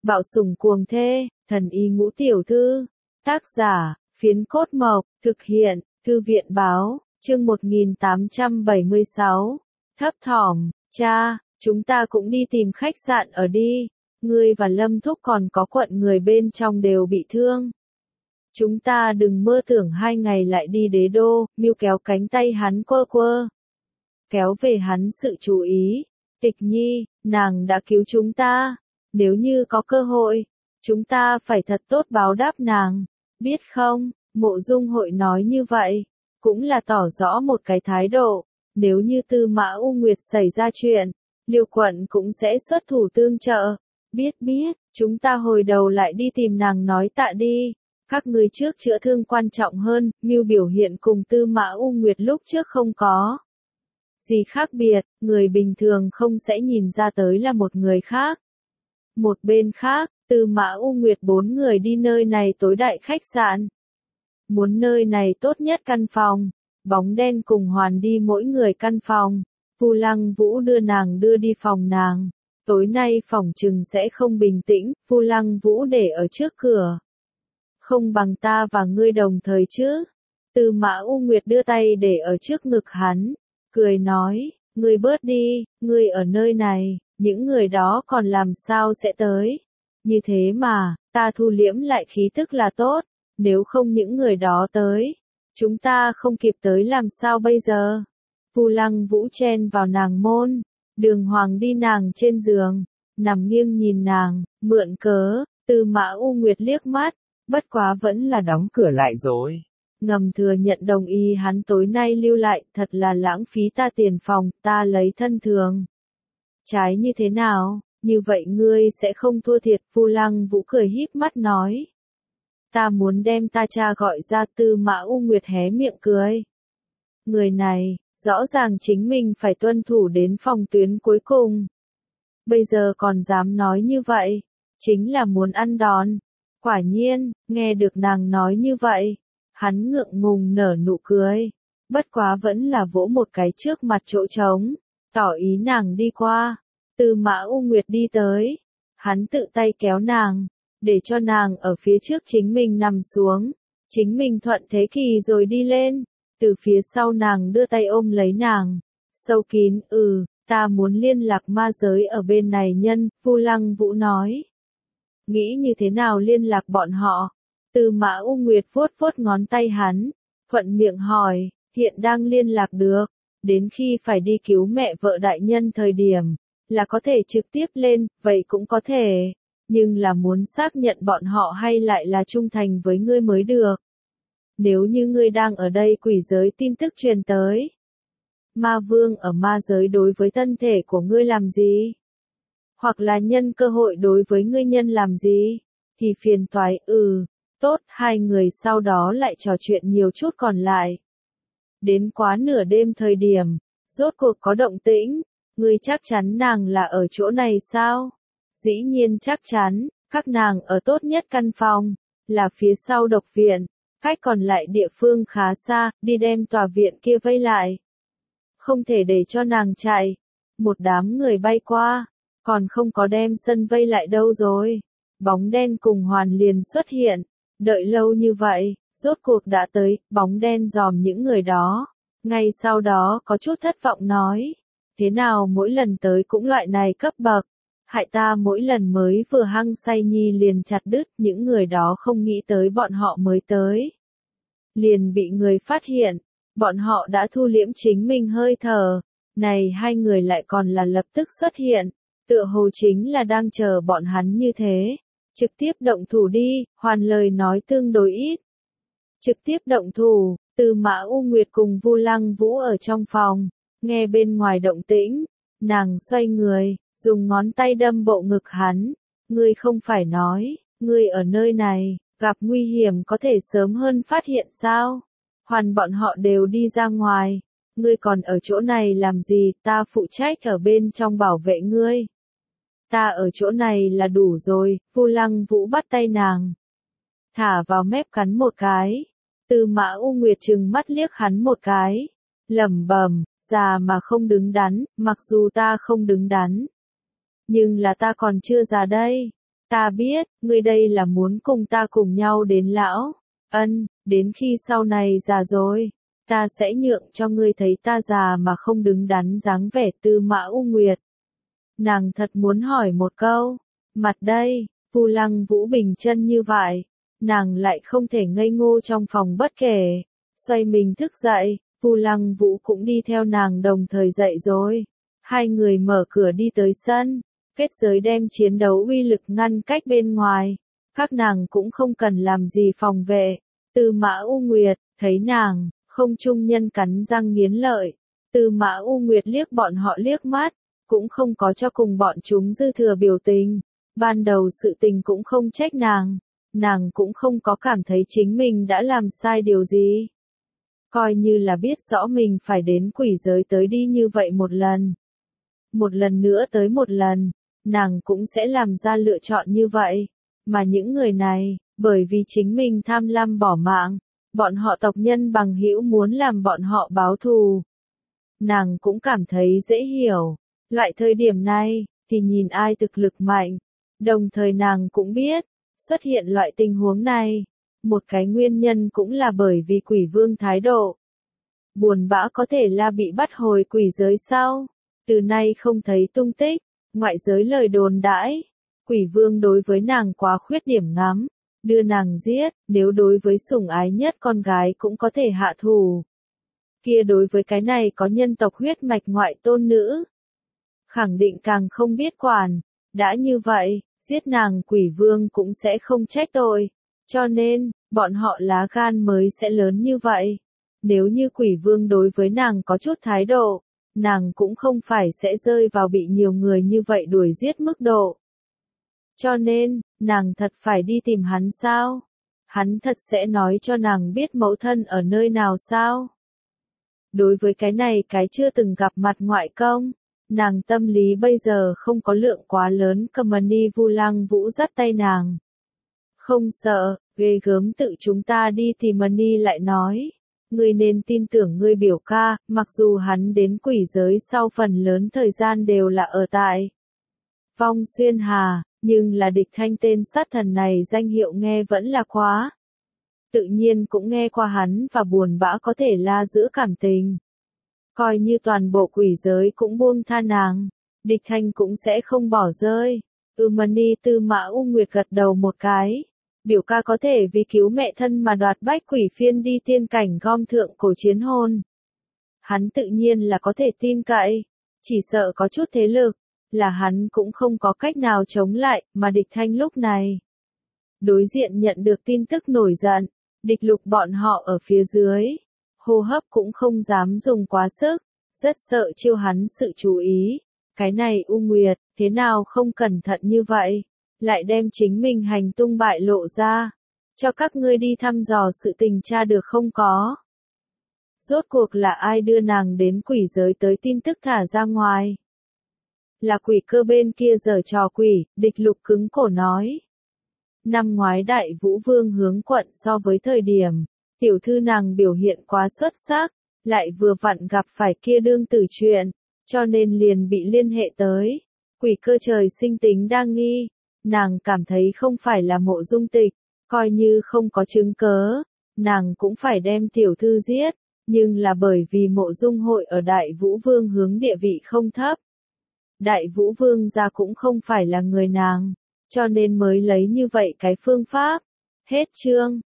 Bạo sủng cuồng thê, thần y ngũ tiểu thư. Tác giả, Phiến Cốt Mộc, thực hiện, Thư viện báo, chương 1876. Thấp thỏm, cha, chúng ta cũng đi tìm khách sạn ở đi. Ngươi và Lâm Thúc còn có quận người bên trong đều bị thương. Chúng ta đừng mơ tưởng 2 ngày lại đi đế đô. Mưu kéo cánh tay hắn quơ quơ, kéo về hắn sự chú ý. Tịch Nhi, nàng đã cứu chúng ta. Nếu như có cơ hội, chúng ta phải thật tốt báo đáp nàng. Biết không, Mộ Dung Hội nói như vậy, cũng là tỏ rõ một cái thái độ. Nếu như Tư Mã U Nguyệt xảy ra chuyện, Liêu quận cũng sẽ xuất thủ tương trợ. Biết, chúng ta hồi đầu lại đi tìm nàng nói tạ đi. Các ngươi trước chữa thương quan trọng hơn. Mưu biểu hiện cùng Tư Mã U Nguyệt lúc trước không có gì khác biệt, người bình thường không sẽ nhìn ra tới là một người khác. Một bên khác, Tư Mã U Nguyệt 4 người đi nơi này tối đại khách sạn. Muốn nơi này tốt nhất căn phòng. Bóng đen cùng Hoàn đi mỗi người căn phòng. Vu Lăng Vũ đưa nàng đưa đi phòng nàng. Tối nay phòng trừng sẽ không bình tĩnh. Vu Lăng Vũ để ở trước cửa. Không bằng ta và ngươi đồng thời chứ. Tư Mã U Nguyệt đưa tay để ở trước ngực hắn. Cười nói, ngươi bớt đi, ngươi ở nơi này, những người đó còn làm sao sẽ tới. Như thế mà, ta thu liễm lại khí tức là tốt, nếu không những người đó tới, chúng ta không kịp tới làm sao bây giờ. Vu Lăng Vũ chen vào nàng môn, Đường Hoàng đi nàng trên giường, nằm nghiêng nhìn nàng, mượn cớ. Tư Mã U Nguyệt liếc mắt, bất quá vẫn là đóng cửa lại rồi. Ngầm thừa nhận đồng ý hắn tối nay lưu lại, thật là lãng phí ta tiền phòng, ta lấy thân thường. Trái như thế nào, như vậy ngươi sẽ không thua thiệt. Vu Lăng Vũ cười híp mắt nói. Ta muốn đem ta cha gọi ra. Tư Mã U Nguyệt hé miệng cười. Người này, rõ ràng chính mình phải tuân thủ đến phòng tuyến cuối cùng. Bây giờ còn dám nói như vậy, chính là muốn ăn đòn. Quả nhiên, nghe được nàng nói như vậy. Hắn ngượng ngùng nở nụ cười, bất quá vẫn là vỗ một cái trước mặt chỗ trống, tỏ ý nàng đi qua. Tư Mã U Nguyệt đi tới, hắn tự tay kéo nàng, để cho nàng ở phía trước chính mình nằm xuống, chính mình thuận thế kỳ rồi đi lên, từ phía sau nàng đưa tay ôm lấy nàng, sâu kín. Ta muốn liên lạc ma giới ở bên này nhân. Vu Lăng Vũ nói. Nghĩ như thế nào liên lạc bọn họ? Tư Mã U Nguyệt vuốt vuốt ngón tay hắn, thuận miệng hỏi, hiện đang liên lạc được, đến khi phải đi cứu mẹ vợ đại nhân thời điểm, là có thể trực tiếp lên, vậy cũng có thể, nhưng là muốn xác nhận bọn họ hay lại là trung thành với ngươi mới được. Nếu như ngươi đang ở đây quỷ giới tin tức truyền tới, ma vương ở ma giới đối với thân thể của ngươi làm gì? Hoặc là nhân cơ hội đối với ngươi nhân làm gì? Thì phiền toái. Tốt, hai người sau đó lại trò chuyện nhiều chút còn lại. Đến quá nửa đêm thời điểm, rốt cuộc có động tĩnh. Ngươi chắc chắn nàng là ở chỗ này sao? Dĩ nhiên chắc chắn, các nàng ở tốt nhất căn phòng, là phía sau độc viện, cách còn lại địa phương khá xa, đi đem tòa viện kia vây lại. Không thể để cho nàng chạy. Một đám người bay qua, còn không có đem sân vây lại đâu rồi. Bóng đen cùng Hoàn liền xuất hiện. Đợi lâu như vậy, rốt cuộc đã tới. Bóng đen dòm những người đó. Ngay sau đó có chút thất vọng nói. Thế nào mỗi lần tới cũng loại này cấp bậc. Hại ta mỗi lần mới vừa hăng say nhi liền chặt đứt. Những người đó không nghĩ tới bọn họ mới tới. Liền bị người phát hiện. Bọn họ đã thu liễm chính mình hơi thở. Này hai người lại còn là lập tức xuất hiện. Tựa hồ chính là đang chờ bọn hắn như thế. Trực tiếp động thủ đi. Hoàn lời nói tương đối ít. Trực tiếp động thủ. Tư Mã U Nguyệt cùng Vu Lăng Vũ ở trong phòng, nghe bên ngoài động tĩnh, nàng xoay người, dùng ngón tay đâm bộ ngực hắn. Ngươi không phải nói, ngươi ở nơi này, gặp nguy hiểm có thể sớm hơn phát hiện sao? Hoàn bọn họ đều đi ra ngoài, ngươi còn ở chỗ này làm gì? Ta phụ trách ở bên trong bảo vệ ngươi. Ta ở chỗ này là đủ rồi. Vu Lăng Vũ bắt tay nàng, thả vào mép cắn một cái. Tư Mã U Nguyệt trừng mắt liếc hắn một cái, lẩm bẩm, già mà không đứng đắn. Mặc dù ta không đứng đắn, nhưng là ta còn chưa già đây. Ta biết, ngươi đây là muốn cùng ta cùng nhau đến lão. Ân, đến khi sau này già rồi, ta sẽ nhượng cho ngươi thấy ta già mà không đứng đắn dáng vẻ Tư Mã U Nguyệt. Nàng thật muốn hỏi một câu, mặt đây, Vu Lăng Vũ bình chân như vậy, nàng lại không thể ngây ngô trong phòng bất kể. Xoay mình thức dậy, Vu Lăng Vũ cũng đi theo nàng đồng thời dậy rồi. Hai người mở cửa đi tới sân, kết giới đem chiến đấu uy lực ngăn cách bên ngoài. Các nàng cũng không cần làm gì phòng vệ. Tư Mã U Nguyệt, thấy nàng, không trung nhân cắn răng nghiến lợi. Tư Mã U Nguyệt liếc bọn họ liếc mắt, cũng không có cho cùng bọn chúng dư thừa biểu tình. Ban đầu sự tình cũng không trách nàng cũng không có cảm thấy chính mình đã làm sai điều gì. Coi như là biết rõ mình phải đến quỷ giới tới đi như vậy một lần nữa tới một lần, nàng cũng sẽ làm ra lựa chọn như vậy. Mà những người này, bởi vì chính mình tham lam bỏ mạng, bọn họ tộc nhân bằng hữu muốn làm bọn họ báo thù. Nàng cũng cảm thấy dễ hiểu, loại thời điểm này, thì nhìn ai thực lực mạnh. Đồng thời nàng cũng biết, xuất hiện loại tình huống này, một cái nguyên nhân cũng là bởi vì quỷ vương thái độ. Buồn bã có thể là bị bắt hồi quỷ giới sau, từ nay không thấy tung tích, ngoại giới lời đồn đãi. Quỷ vương đối với nàng quá khuyết điểm ngắm, đưa nàng giết, nếu đối với sủng ái nhất con gái cũng có thể hạ thủ. Kia đối với cái này có nhân tộc huyết mạch ngoại tôn nữ, khẳng định càng không biết quản, đã như vậy, giết nàng quỷ vương cũng sẽ không trách tội, cho nên, bọn họ lá gan mới sẽ lớn như vậy. Nếu như quỷ vương đối với nàng có chút thái độ, nàng cũng không phải sẽ rơi vào bị nhiều người như vậy đuổi giết mức độ. Cho nên, nàng thật phải đi tìm hắn sao? Hắn thật sẽ nói cho nàng biết mẫu thân ở nơi nào sao? Đối với cái này cái chưa từng gặp mặt ngoại công, nàng tâm lý bây giờ không có lượng quá lớn. Cầm-ni Vu Lăng Vũ dắt tay nàng. Không sợ, ghê gớm tự chúng ta đi tìm Mani lại nói. Ngươi nên tin tưởng ngươi biểu ca, mặc dù hắn đến quỷ giới sau phần lớn thời gian đều là ở tại Vong Xuyên Hà, nhưng là Địch Thanh tên sát thần này danh hiệu nghe vẫn là quá. Tự nhiên cũng nghe qua hắn và buồn bã có thể la giữa cảm tình. Coi như toàn bộ quỷ giới cũng buông tha nàng, Địch Thanh cũng sẽ không bỏ rơi. Mani Tư Mã U Nguyệt gật đầu một cái. Biểu ca có thể vì cứu mẹ thân mà đoạt bách quỷ phiên đi tiên cảnh gom thượng cổ chiến hồn. Hắn tự nhiên là có thể tin cậy, chỉ sợ có chút thế lực, là hắn cũng không có cách nào chống lại, mà Địch Thanh lúc này. Đối diện nhận được tin tức nổi giận, Địch Lục bọn họ ở phía dưới, hô hấp cũng không dám dùng quá sức, rất sợ chiêu hắn sự chú ý. Cái này U Nguyệt, thế nào không cẩn thận như vậy? Lại đem chính mình hành tung bại lộ ra, cho các ngươi đi thăm dò sự tình tra được không có. Rốt cuộc là ai đưa nàng đến quỷ giới tới tin tức thả ra ngoài? Là quỷ cơ bên kia giở trò quỷ, Địch Lục cứng cổ nói. Năm ngoái Đại Vũ Vương hướng quận so với thời điểm, tiểu thư nàng biểu hiện quá xuất sắc, lại vừa vặn gặp phải kia đương tử chuyện, cho nên liền bị liên hệ tới. Quỷ cơ trời sinh tính đa nghi. Nàng cảm thấy không phải là Mộ Dung Tịch, coi như không có chứng cớ, nàng cũng phải đem tiểu thư giết, nhưng là bởi vì Mộ Dung hội ở Đại Vũ Vương hướng địa vị không thấp. Đại Vũ Vương gia cũng không phải là người nàng, cho nên mới lấy như vậy cái phương pháp. Hết chương.